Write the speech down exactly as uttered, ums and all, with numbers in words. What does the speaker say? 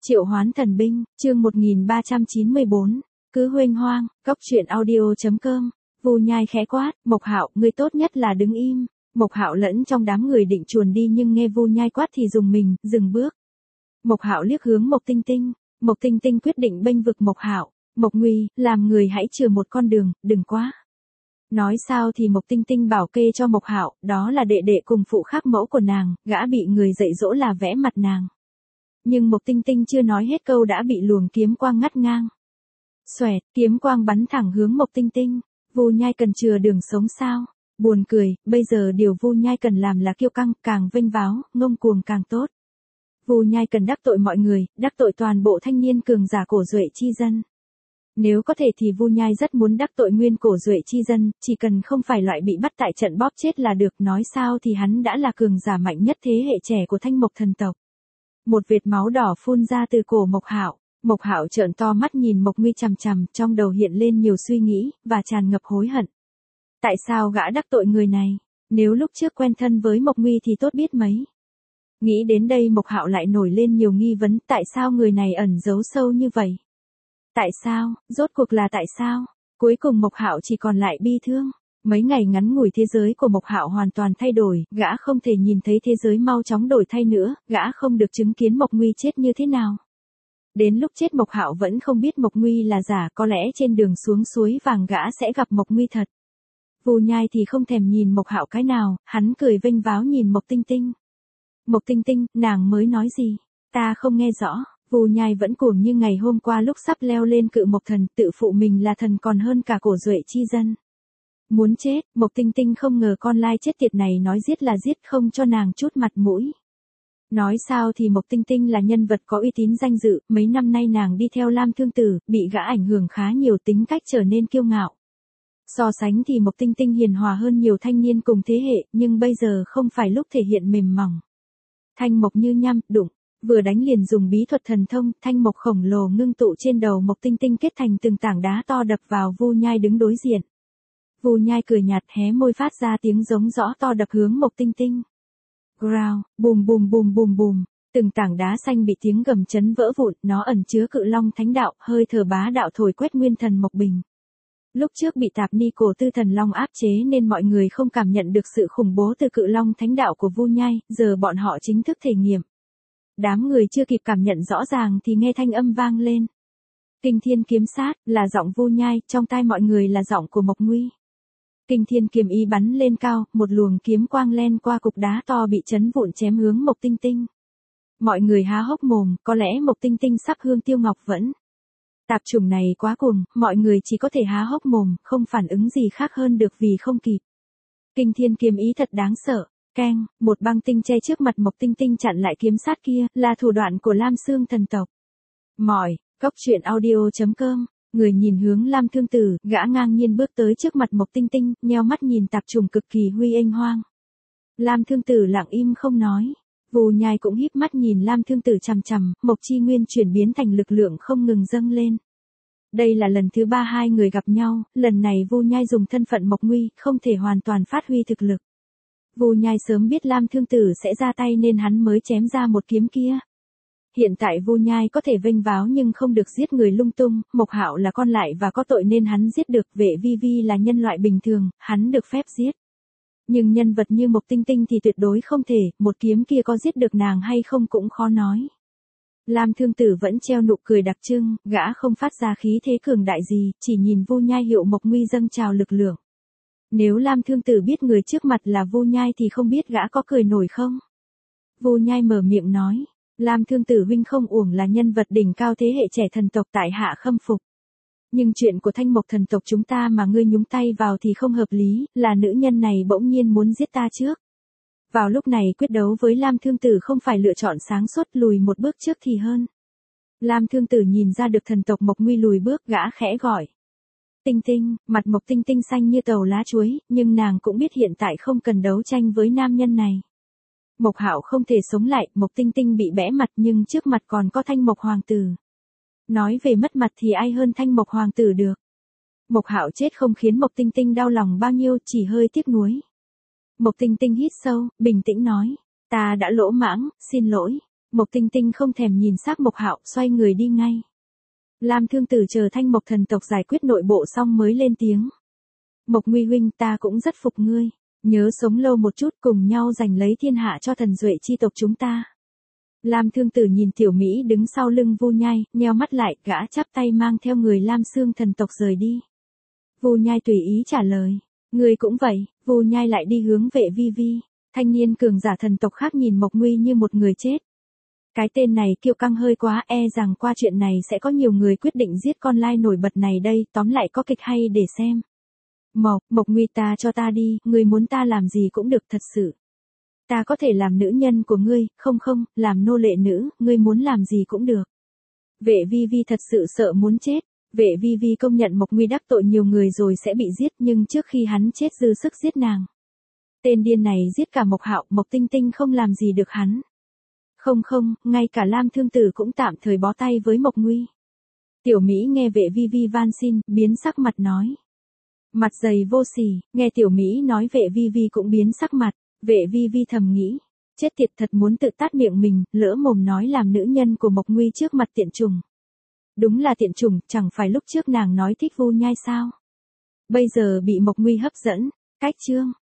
Triệu Hoán Thần Binh, chương một nghìn ba trăm chín mươi bốn, cứ huênh hoang, cốc truyện audio chấm com. Vu Nhai khẽ quát, Mộc Hạo, ngươi tốt nhất là đứng im. Mộc Hạo lẫn trong đám người định chuồn đi nhưng nghe Vu Nhai quát thì dùng mình, dừng bước. Mộc Hạo liếc hướng Mộc Tinh Tinh, Mộc Tinh Tinh quyết định bênh vực Mộc Hạo, Mộc Nguy, làm người hãy chừa một con đường, đừng quá. Nói sao thì Mộc Tinh Tinh bảo kê cho Mộc Hạo, đó là đệ đệ cùng phụ khác mẫu của nàng, gã bị người dạy dỗ là vẽ mặt nàng. Nhưng Mộc Tinh Tinh chưa nói hết câu đã bị luồng kiếm quang ngắt ngang. Xoẹt, kiếm quang bắn thẳng hướng Mộc Tinh Tinh. Vu Nhai cần chừa đường sống sao? Buồn cười, bây giờ điều Vu Nhai cần làm là kiêu căng, càng vênh váo, ngông cuồng càng tốt. Vu Nhai cần đắc tội mọi người, đắc tội toàn bộ thanh niên cường giả cổ duệ chi dân. Nếu có thể thì Vu Nhai rất muốn đắc tội nguyên cổ duệ chi dân, chỉ cần không phải loại bị bắt tại trận bóp chết là được, nói sao thì hắn đã là cường giả mạnh nhất thế hệ trẻ của Thanh Mộc thần tộc. Một vệt máu đỏ phun ra từ cổ Mộc Hạo, Mộc Hạo trợn to mắt nhìn Mộc Nguy chằm chằm, trong đầu hiện lên nhiều suy nghĩ và tràn ngập hối hận. Tại sao gã đắc tội người này? Nếu lúc trước quen thân với Mộc Nguy thì tốt biết mấy. Nghĩ đến đây Mộc Hạo lại nổi lên nhiều nghi vấn, tại sao người này ẩn giấu sâu như vậy? Tại sao, rốt cuộc là tại sao? Cuối cùng Mộc Hạo chỉ còn lại bi thương. Mấy ngày ngắn ngủi thế giới của Mộc Hạo hoàn toàn thay đổi, gã không thể nhìn thấy thế giới mau chóng đổi thay nữa, gã không được chứng kiến Mộc Nguy chết như thế nào. Đến lúc chết Mộc Hạo vẫn không biết Mộc Nguy là giả, có lẽ trên đường xuống suối vàng gã sẽ gặp Mộc Nguy thật. Vu Nhai thì không thèm nhìn Mộc Hạo cái nào, hắn cười vênh váo nhìn Mộc Tinh Tinh. Mộc Tinh Tinh, nàng mới nói gì? Ta không nghe rõ. Vu Nhai vẫn cuồng như ngày hôm qua lúc sắp leo lên cự Mộc thần, tự phụ mình là thần còn hơn cả cổ duệ chi dân. Muốn chết, Mộc Tinh Tinh không ngờ con lai chết tiệt này nói giết là giết, không cho nàng chút mặt mũi. Nói sao thì Mộc Tinh Tinh là nhân vật có uy tín danh dự, mấy năm nay nàng đi theo Lam Thương Tử, bị gã ảnh hưởng khá nhiều, tính cách trở nên kiêu ngạo. So sánh thì Mộc Tinh Tinh hiền hòa hơn nhiều thanh niên cùng thế hệ, nhưng bây giờ không phải lúc thể hiện mềm mỏng. Thanh mộc như nhăm, đụng, vừa đánh liền dùng bí thuật thần thông, thanh mộc khổng lồ ngưng tụ trên đầu Mộc Tinh Tinh kết thành từng tảng đá to đập vào Vu Nhai đứng đối diện. Vu Nhai cười nhạt hé môi phát ra tiếng giống rõ to đập hướng Mộc Tinh Tinh. Growl, bùm bùm bùm bùm bùm, từng tảng đá xanh bị tiếng gầm chấn vỡ vụn, nó ẩn chứa cự long thánh đạo, hơi thở bá đạo thổi quét nguyên thần Mộc Bình. Lúc trước bị tạp ni cổ tư thần long áp chế nên mọi người không cảm nhận được sự khủng bố từ cự long thánh đạo của Vu Nhai, giờ bọn họ chính thức thể nghiệm. Đám người chưa kịp cảm nhận rõ ràng thì nghe thanh âm vang lên. Kinh thiên kiếm sát, là giọng Vu Nhai, trong tai mọi người là giọng của Mộc Nguy. Kinh thiên kiếm ý bắn lên cao, một luồng kiếm quang len qua cục đá to bị chấn vụn chém hướng Mộc Tinh Tinh. Mọi người há hốc mồm, có lẽ Mộc Tinh Tinh sắp hương tiêu ngọc vẫn. Tạp chủng này quá cuồng, mọi người chỉ có thể há hốc mồm, không phản ứng gì khác hơn được vì không kịp. Kinh thiên kiếm ý thật đáng sợ. Keng, một băng tinh che trước mặt Mộc Tinh Tinh chặn lại kiếm sát kia, là thủ đoạn của Lam Xương thần tộc. Mỏi, cốc truyện audio chấm com. Người nhìn hướng Lam Thương Tử, gã ngang nhiên bước tới trước mặt Mộc Tinh Tinh, nheo mắt nhìn tạp trùng cực kỳ huy ênh hoang. Lam Thương Tử lặng im không nói. Vu Nhai cũng híp mắt nhìn Lam Thương Tử chằm chằm, Mộc Chi Nguyên chuyển biến thành lực lượng không ngừng dâng lên. Đây là lần thứ ba hai người gặp nhau, lần này Vu Nhai dùng thân phận Mộc Nguy, không thể hoàn toàn phát huy thực lực. Vu Nhai sớm biết Lam Thương Tử sẽ ra tay nên hắn mới chém ra một kiếm kia. Hiện tại Vu Nhai có thể vênh váo nhưng không được giết người lung tung, Mộc Hạo là con lại và có tội nên hắn giết được, Vệ Vi Vi là nhân loại bình thường, hắn được phép giết. Nhưng nhân vật như Mộc Tinh Tinh thì tuyệt đối không thể, một kiếm kia có giết được nàng hay không cũng khó nói. Lam Thương Tử vẫn treo nụ cười đặc trưng, gã không phát ra khí thế cường đại gì, chỉ nhìn Vu Nhai hiệu Mộc Nguy dâng trào lực lượng. Nếu Lam Thương Tử biết người trước mặt là Vu Nhai thì không biết gã có cười nổi không? Vu Nhai mở miệng nói. Lam Thương Tử huynh không uổng là nhân vật đỉnh cao thế hệ trẻ thần tộc tại hạ khâm phục. Nhưng chuyện của Thanh Mộc thần tộc chúng ta mà ngươi nhúng tay vào thì không hợp lý, là nữ nhân này bỗng nhiên muốn giết ta trước. Vào lúc này quyết đấu với Lam Thương Tử không phải lựa chọn sáng suốt, lùi một bước trước thì hơn. Lam Thương Tử nhìn ra được thần tộc Mộc Nguy lùi bước, gã khẽ gọi. Tinh Tinh, mặt Mộc Tinh Tinh xanh như tàu lá chuối, nhưng nàng cũng biết hiện tại không cần đấu tranh với nam nhân này. Mộc Hạo không thể sống lại, Mộc Tinh Tinh bị bẽ mặt nhưng trước mặt còn có Thanh Mộc hoàng tử. Nói về mất mặt thì ai hơn Thanh Mộc hoàng tử được. Mộc Hạo chết không khiến Mộc Tinh Tinh đau lòng bao nhiêu, chỉ hơi tiếc nuối. Mộc Tinh Tinh hít sâu, bình tĩnh nói, ta đã lỗ mãng, xin lỗi. Mộc Tinh Tinh không thèm nhìn xác Mộc Hạo, xoay người đi ngay. Lam Thương Tử chờ Thanh Mộc thần tộc giải quyết nội bộ xong mới lên tiếng. Mộc Nguy huynh, ta cũng rất phục ngươi, nhớ sống lâu một chút, cùng nhau giành lấy thiên hạ cho thần duệ chi tộc chúng ta. Lam Thương Tử nhìn Tiểu Mỹ đứng sau lưng Vu Nhai, nheo mắt lại, gã chắp tay mang theo người Lam Xương thần tộc rời đi. Vu Nhai tùy ý trả lời, ngươi cũng vậy. Vu Nhai lại đi hướng Vệ Vi Vi. Thanh niên cường giả thần tộc khác nhìn Mộc Nguy như một người chết. Cái tên này kiêu căng hơi quá, e rằng qua chuyện này sẽ có nhiều người quyết định giết con lai nổi bật này đây, tóm lại có kịch hay để xem. Mộc, Mộc Nguy, ta cho ta đi, ngươi muốn ta làm gì cũng được, thật sự. Ta có thể làm nữ nhân của ngươi, không không, làm nô lệ nữ, ngươi muốn làm gì cũng được. Vệ Vi Vi thật sự sợ muốn chết. Vệ Vi Vi công nhận Mộc Nguy đắc tội nhiều người rồi sẽ bị giết, nhưng trước khi hắn chết dư sức giết nàng. Tên điên này giết cả Mộc Hạo, Mộc Tinh Tinh không làm gì được hắn. Không không, ngay cả Lam Thương Tử cũng tạm thời bó tay với Mộc Nguy. Tiểu Mỹ nghe Vệ Vi Vi van xin, biến sắc mặt nói. Mặt dày vô sỉ, nghe Tiểu Mỹ nói Vệ Vi Vi cũng biến sắc mặt. Vệ Vi Vi thầm nghĩ, chết tiệt thật, muốn tự tát miệng mình, lỡ mồm nói làm nữ nhân của Mộc Nguy trước mặt tiện trùng. Đúng là tiện trùng, chẳng phải lúc trước nàng nói thích Vu Nhai sao? Bây giờ bị Mộc Nguy hấp dẫn. Cách chương